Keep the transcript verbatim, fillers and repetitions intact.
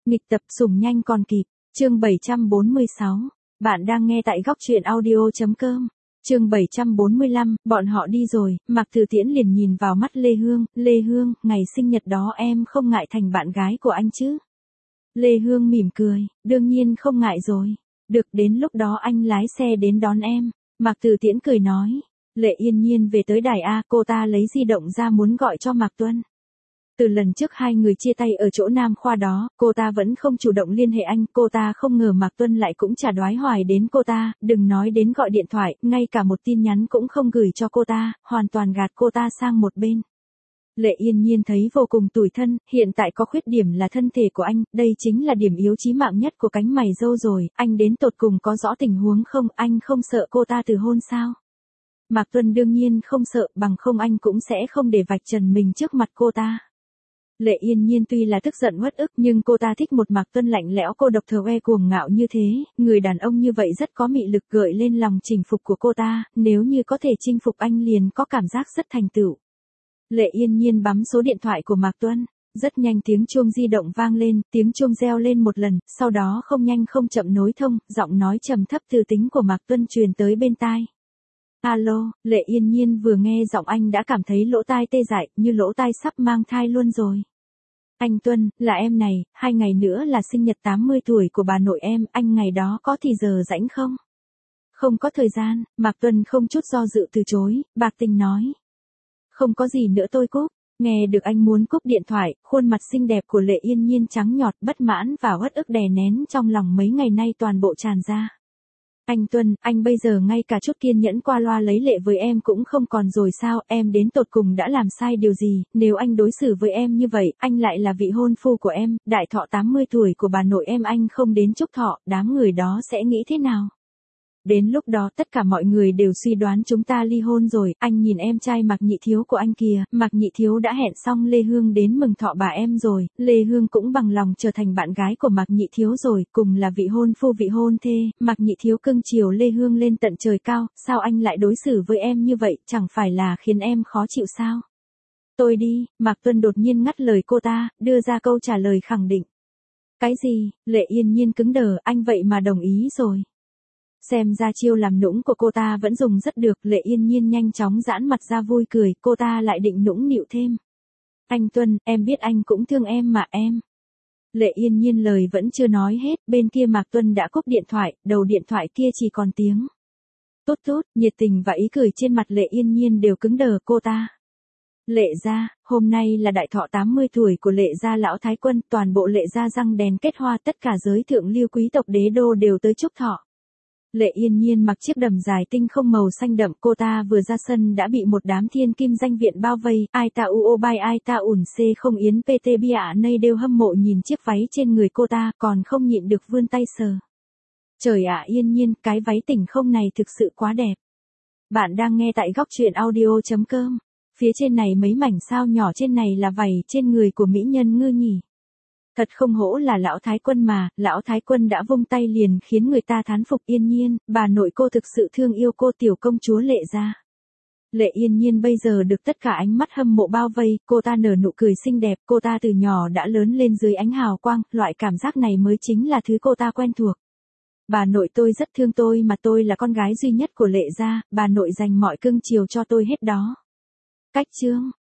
Nghịch tập sủng nhanh còn kịp, chương bảy trăm bốn mươi sáu. Bạn đang nghe tại góc truyện audio.com. Chương bảy trăm bốn mươi lăm, bọn họ đi rồi, Mạc Từ Tiễn liền nhìn vào mắt Lê Hương, Lê Hương, ngày sinh nhật đó em không ngại thành bạn gái của anh chứ? Lê Hương mỉm cười, đương nhiên không ngại rồi. Được, đến lúc đó anh lái xe đến đón em. Mạc Từ Tiễn cười nói. Lệ Yên Nhiên về tới đài A, cô ta lấy di động ra muốn gọi cho Mạc Tuân. Từ lần trước hai người chia tay ở chỗ Nam Khoa đó, cô ta vẫn không chủ động liên hệ anh, cô ta không ngờ Mạc Tuân lại cũng chả đoái hoài đến cô ta, đừng nói đến gọi điện thoại, ngay cả một tin nhắn cũng không gửi cho cô ta, hoàn toàn gạt cô ta sang một bên. Lệ Yên Nhiên thấy vô cùng tủi thân, hiện tại có khuyết điểm là thân thể của anh, đây chính là điểm yếu chí mạng nhất của cánh mày râu rồi, anh đến tột cùng có rõ tình huống không, anh không sợ cô ta từ hôn sao? Mạc Tuân đương nhiên không sợ, bằng không anh cũng sẽ không để vạch trần mình trước mặt cô ta. Lệ Yên Nhiên tuy là tức giận uất ức nhưng cô ta thích một Mạc Tuân lạnh lẽo cô độc thờ ê cuồng ngạo như thế, người đàn ông như vậy rất có mị lực gợi lên lòng chinh phục của cô ta, nếu như có thể chinh phục anh liền có cảm giác rất thành tựu. Lệ Yên Nhiên bấm số điện thoại của Mạc Tuân, rất nhanh tiếng chuông di động vang lên, tiếng chuông reo lên một lần, sau đó không nhanh không chậm nối thông, giọng nói trầm thấp từ tính của Mạc Tuân truyền tới bên tai. Alo, Lệ Yên Nhiên vừa nghe giọng anh đã cảm thấy lỗ tai tê dại, như lỗ tai sắp mang thai luôn rồi. Anh Tuân, là em này, hai ngày nữa là sinh nhật tám mươi tuổi của bà nội em, anh ngày đó có thì giờ rảnh không? Không có thời gian, Mạc Tuân không chút do dự từ chối, bạc tình nói. Không có gì nữa tôi cúp. Nghe được anh muốn cúp điện thoại, khuôn mặt xinh đẹp của Lệ Yên Nhiên trắng nhọt bất mãn và uất ức đè nén trong lòng mấy ngày nay toàn bộ tràn ra. Anh Tuân, anh bây giờ ngay cả chút kiên nhẫn qua loa lấy lệ với em cũng không còn rồi sao, em đến tột cùng đã làm sai điều gì, nếu anh đối xử với em như vậy, anh lại là vị hôn phu của em, đại thọ tám mươi tuổi của bà nội em anh không đến chúc thọ, đám người đó sẽ nghĩ thế nào? Đến lúc đó tất cả mọi người đều suy đoán chúng ta ly hôn rồi, anh nhìn em trai Mạc Nhị Thiếu của anh kìa, Mạc Nhị Thiếu đã hẹn xong Lê Hương đến mừng thọ bà em rồi, Lê Hương cũng bằng lòng trở thành bạn gái của Mạc Nhị Thiếu rồi, cùng là vị hôn phu vị hôn thê, Mạc Nhị Thiếu cưng chiều Lê Hương lên tận trời cao, sao anh lại đối xử với em như vậy, chẳng phải là khiến em khó chịu sao? Tôi đi, Mạc Tuân đột nhiên ngắt lời cô ta, đưa ra câu trả lời khẳng định. Cái gì? Lệ Yên Nhiên cứng đờ, anh vậy mà đồng ý rồi. Xem ra chiêu làm nũng của cô ta vẫn dùng rất được, Lệ Yên Nhiên nhanh chóng giãn mặt ra vui cười, cô ta lại định nũng nịu thêm. Anh Tuân, em biết anh cũng thương em mà em. Lệ Yên Nhiên lời vẫn chưa nói hết, bên kia Mạc Tuân đã cúp điện thoại, đầu điện thoại kia chỉ còn tiếng. Tốt tốt, nhiệt tình và ý cười trên mặt Lệ Yên Nhiên đều cứng đờ cô ta. Lệ gia, hôm nay là đại thọ tám mươi tuổi của Lệ gia lão thái quân, toàn bộ Lệ gia răng đèn kết hoa, tất cả giới thượng lưu quý tộc đế đô đều tới chúc thọ. Lệ Yên Nhiên mặc chiếc đầm dài tinh không màu xanh đậm, cô ta vừa ra sân đã bị một đám thiên kim danh viện bao vây, ai ta u ô bai ai ta ủn xê không yến pt bia ạ nay đều hâm mộ nhìn chiếc váy trên người cô ta, còn không nhịn được vươn tay sờ. Trời ạ Yên Nhiên, cái váy tỉnh không này thực sự quá đẹp. Bạn đang nghe tại góc truyện audio.com, phía trên này mấy mảnh sao nhỏ trên này là vảy trên người của mỹ nhân ngư nhỉ. Thật không hổ là lão thái quân mà, lão thái quân đã vung tay liền khiến người ta thán phục. Yên Nhiên, bà nội cô thực sự thương yêu cô tiểu công chúa Lệ gia. Lệ Yên Nhiên bây giờ được tất cả ánh mắt hâm mộ bao vây, cô ta nở nụ cười xinh đẹp, cô ta từ nhỏ đã lớn lên dưới ánh hào quang, loại cảm giác này mới chính là thứ cô ta quen thuộc. Bà nội tôi rất thương tôi mà tôi là con gái duy nhất của Lệ gia, bà nội dành mọi cưng chiều cho tôi hết đó. Cách chương,